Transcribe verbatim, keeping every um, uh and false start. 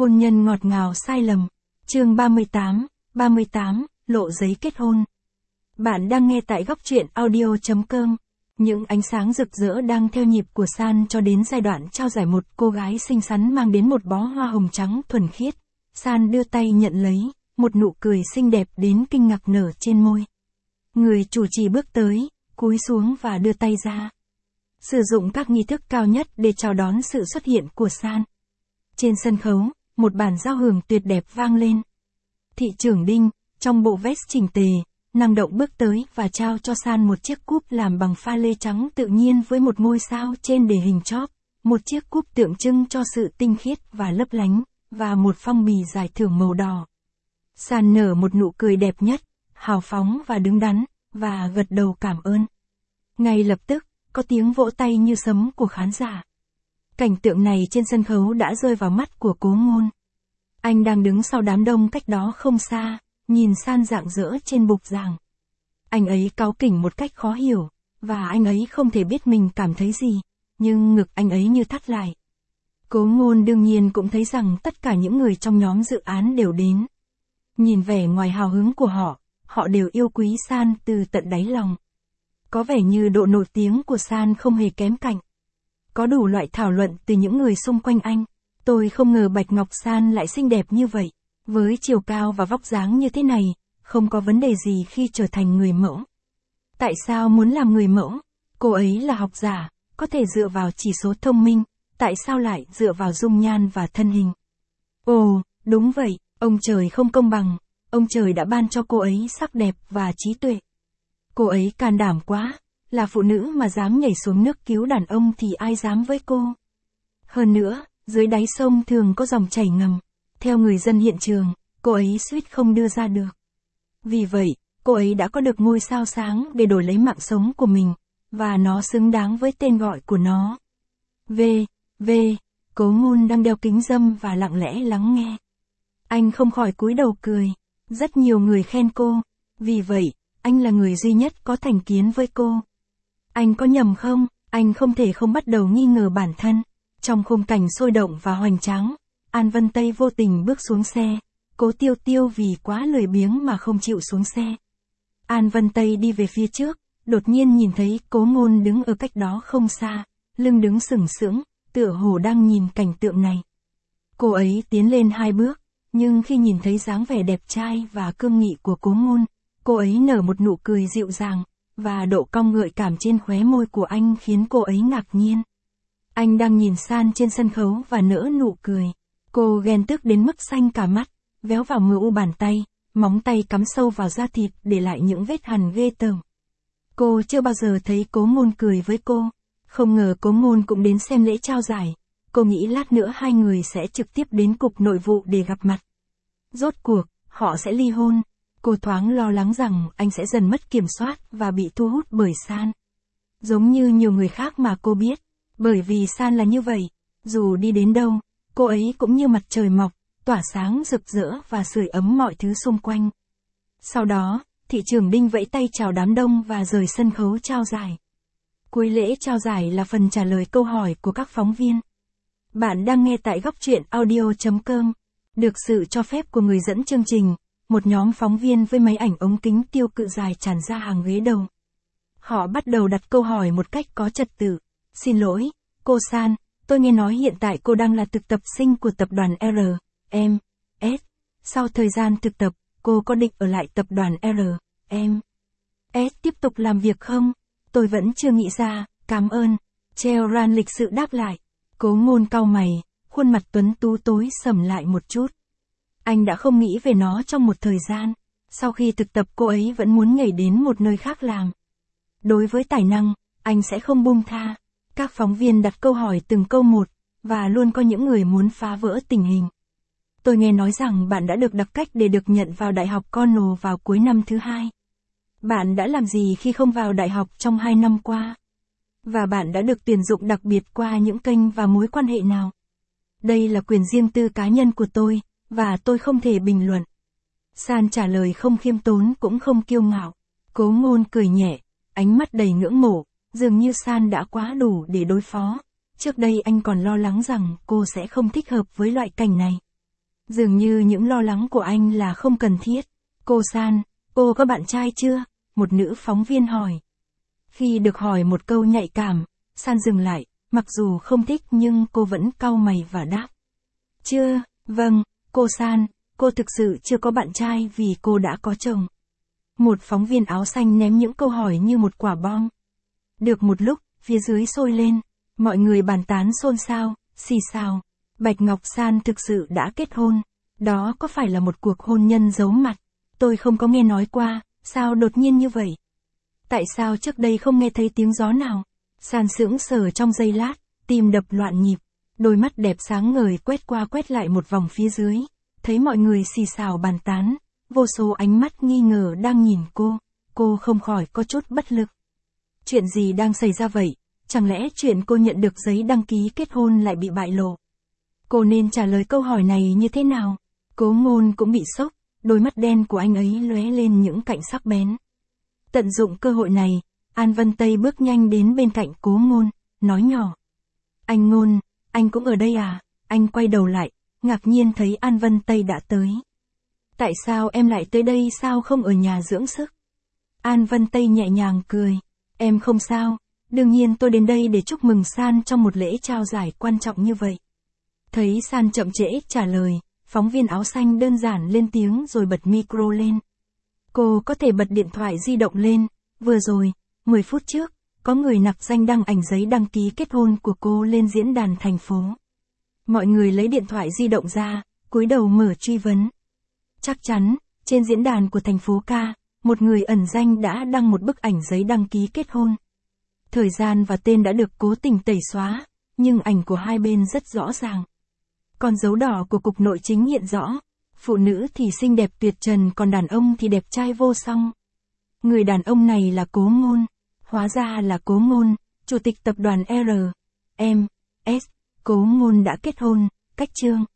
Hôn nhân ngọt ngào sai lầm. Chương ba mươi tám, ba mươi tám, lộ giấy kết hôn. Bạn đang nghe tại góc truyện audio chấm com. Những ánh sáng rực rỡ đang theo nhịp của San cho đến giai đoạn trao giải một cô gái xinh xắn mang đến một bó hoa hồng trắng thuần khiết. San đưa tay nhận lấy, một nụ cười xinh đẹp đến kinh ngạc nở trên môi. Người chủ trì bước tới, cúi xuống và đưa tay ra. Sử dụng các nghi thức cao nhất để chào đón sự xuất hiện của San. Trên sân khấu, một bản giao hưởng tuyệt đẹp vang lên. Thị trưởng Đinh, trong bộ vest chỉnh tề, năng động bước tới và trao cho San một chiếc cúp làm bằng pha lê trắng tự nhiên với một ngôi sao trên để hình chóp, một chiếc cúp tượng trưng cho sự tinh khiết và lấp lánh, và một phong bì giải thưởng màu đỏ. San nở một nụ cười đẹp nhất, hào phóng và đứng đắn, và gật đầu cảm ơn. Ngay lập tức, có tiếng vỗ tay như sấm của khán giả. Cảnh tượng này trên sân khấu đã rơi vào mắt của Cố Ngôn. Anh đang đứng sau đám đông cách đó không xa, nhìn San rạng rỡ trên bục giảng. Anh ấy cáu kỉnh một cách khó hiểu, và anh ấy không thể biết mình cảm thấy gì, nhưng ngực anh ấy như thắt lại. Cố Ngôn đương nhiên cũng thấy rằng tất cả những người trong nhóm dự án đều đến. Nhìn vẻ ngoài hào hứng của họ, họ đều yêu quý San từ tận đáy lòng. Có vẻ như độ nổi tiếng của San không hề kém cạnh. Có đủ loại thảo luận từ những người xung quanh anh. Tôi không ngờ Bạch Ngọc San lại xinh đẹp như vậy. Với chiều cao và vóc dáng như thế này, không có vấn đề gì khi trở thành người mẫu. Tại sao muốn làm người mẫu? Cô ấy là học giả, có thể dựa vào chỉ số thông minh, tại sao lại dựa vào dung nhan và thân hình? Ồ, đúng vậy, ông trời không công bằng, ông trời đã ban cho cô ấy sắc đẹp và trí tuệ. Cô ấy can đảm quá, là phụ nữ mà dám nhảy xuống nước cứu đàn ông thì ai dám với cô. Hơn nữa, dưới đáy sông thường có dòng chảy ngầm. Theo người dân hiện trường, cô ấy suýt không đưa ra được. Vì vậy, cô ấy đã có được ngôi sao sáng để đổi lấy mạng sống của mình, và nó xứng đáng với tên gọi của nó. V, V, Cố Ngôn đang đeo kính râm và lặng lẽ lắng nghe. Anh không khỏi cúi đầu cười. Rất nhiều người khen cô, vì vậy, anh là người duy nhất có thành kiến với cô. Anh có nhầm không? Anh không thể không bắt đầu nghi ngờ bản thân. Trong khung cảnh sôi động và hoành tráng, An Vân Tây vô tình bước xuống xe. Cố Tiêu Tiêu vì quá lười biếng mà không chịu xuống xe. An Vân Tây đi về phía trước, đột nhiên nhìn thấy Cố Ngôn đứng ở cách đó không xa, lưng đứng sừng sững, tựa hồ đang nhìn cảnh tượng này. Cô ấy tiến lên hai bước, nhưng khi nhìn thấy dáng vẻ đẹp trai và cương nghị của Cố Ngôn, cô ấy nở một nụ cười dịu dàng, và độ cong gợi cảm trên khóe môi của anh khiến cô ấy ngạc nhiên. Anh đang nhìn San trên sân khấu và nở nụ cười. Cô ghen tức đến mức xanh cả mắt, véo vào mờ u bàn tay, móng tay cắm sâu vào da thịt để lại những vết hằn ghê tởm. Cô chưa bao giờ thấy Cố Ngôn cười với cô. Không ngờ Cố Ngôn cũng đến xem lễ trao giải. Cô nghĩ lát nữa hai người sẽ trực tiếp đến cục nội vụ để gặp mặt. Rốt cuộc, họ sẽ ly hôn. Cô thoáng lo lắng rằng anh sẽ dần mất kiểm soát và bị thu hút bởi San. Giống như nhiều người khác mà cô biết. Bởi vì San là như vậy, dù đi đến đâu, cô ấy cũng như mặt trời mọc, tỏa sáng rực rỡ và sưởi ấm mọi thứ xung quanh. Sau đó, thị trưởng Đinh vẫy tay chào đám đông và rời sân khấu trao giải. Cuối lễ trao giải là phần trả lời câu hỏi của các phóng viên. Bạn đang nghe tại góc truyện audio chấm com. Được sự cho phép của người dẫn chương trình, một nhóm phóng viên với máy ảnh ống kính tiêu cự dài tràn ra hàng ghế đầu. Họ bắt đầu đặt câu hỏi một cách có trật tự. Xin lỗi, cô San, tôi nghe nói hiện tại cô đang là thực tập sinh của tập đoàn R, M, S. Sau thời gian thực tập, cô có định ở lại tập đoàn R, M, S tiếp tục làm việc không? Tôi vẫn chưa nghĩ ra, cảm ơn. Cheoran lịch sự đáp lại. Cố Ngôn cau mày, khuôn mặt tuấn tú tối sầm lại một chút. Anh đã không nghĩ về nó trong một thời gian. Sau khi thực tập cô ấy vẫn muốn nhảy đến một nơi khác làm. Đối với tài năng, anh sẽ không buông tha. Các phóng viên đặt câu hỏi từng câu một, và luôn có những người muốn phá vỡ tình hình. Tôi nghe nói rằng bạn đã được đặc cách để được nhận vào Đại học Cornell vào cuối năm thứ hai. Bạn đã làm gì khi không vào đại học trong hai năm qua? Và bạn đã được tuyển dụng đặc biệt qua những kênh và mối quan hệ nào? Đây là quyền riêng tư cá nhân của tôi, và tôi không thể bình luận. San trả lời không khiêm tốn cũng không kiêu ngạo. Cố Ngôn cười nhẹ, ánh mắt đầy ngưỡng mộ, dường như San đã quá đủ để đối phó. Trước đây anh còn lo lắng rằng cô sẽ không thích hợp với loại cảnh này. Dường như những lo lắng của anh là không cần thiết. Cô San, cô có bạn trai chưa? Một nữ phóng viên hỏi. Khi được hỏi một câu nhạy cảm, San dừng lại, mặc dù không thích nhưng cô vẫn cau mày và đáp. Chưa, vâng, cô San, cô thực sự chưa có bạn trai vì cô đã có chồng. Một phóng viên áo xanh ném những câu hỏi như một quả bom. Được một lúc, phía dưới sôi lên, mọi người bàn tán xôn xao, xì xào. Bạch Ngọc San thực sự đã kết hôn. Đó có phải là một cuộc hôn nhân giấu mặt? Tôi không có nghe nói qua, sao đột nhiên như vậy? Tại sao trước đây không nghe thấy tiếng gió nào? San sững sờ trong giây lát, tim đập loạn nhịp. Đôi mắt đẹp sáng ngời quét qua quét lại một vòng phía dưới. Thấy mọi người xì xào bàn tán, vô số ánh mắt nghi ngờ đang nhìn cô. Cô không khỏi có chút bất lực. Chuyện gì đang xảy ra vậy? Chẳng lẽ chuyện cô nhận được giấy đăng ký kết hôn lại bị bại lộ? Cô nên trả lời câu hỏi này như thế nào? Cố Ngôn cũng bị sốc, đôi mắt đen của anh ấy lóe lên những cạnh sắc bén. Tận dụng cơ hội này, An Vân Tây bước nhanh đến bên cạnh Cố Ngôn, nói nhỏ. Anh Ngôn, anh cũng ở đây à? Anh quay đầu lại, ngạc nhiên thấy An Vân Tây đã tới. Tại sao em lại tới đây, sao không ở nhà dưỡng sức? An Vân Tây nhẹ nhàng cười. Em không sao, đương nhiên tôi đến đây để chúc mừng San trong một lễ trao giải quan trọng như vậy. Thấy San chậm trễ trả lời, phóng viên áo xanh đơn giản lên tiếng rồi bật micro lên. Cô có thể bật điện thoại di động lên, vừa rồi, mười phút trước, có người nặc danh đăng ảnh giấy đăng ký kết hôn của cô lên diễn đàn thành phố. Mọi người lấy điện thoại di động ra, cúi đầu mở truy vấn. Chắc chắn, trên diễn đàn của thành phố Ca, một người ẩn danh đã đăng một bức ảnh giấy đăng ký kết hôn. Thời gian và tên đã được cố tình tẩy xóa, nhưng ảnh của hai bên rất rõ ràng. Còn dấu đỏ của cục nội chính hiện rõ, phụ nữ thì xinh đẹp tuyệt trần còn đàn ông thì đẹp trai vô song. Người đàn ông này là Cố Ngôn, hóa ra là Cố Ngôn, chủ tịch tập đoàn R M S. Cố Ngôn đã kết hôn, cách chương.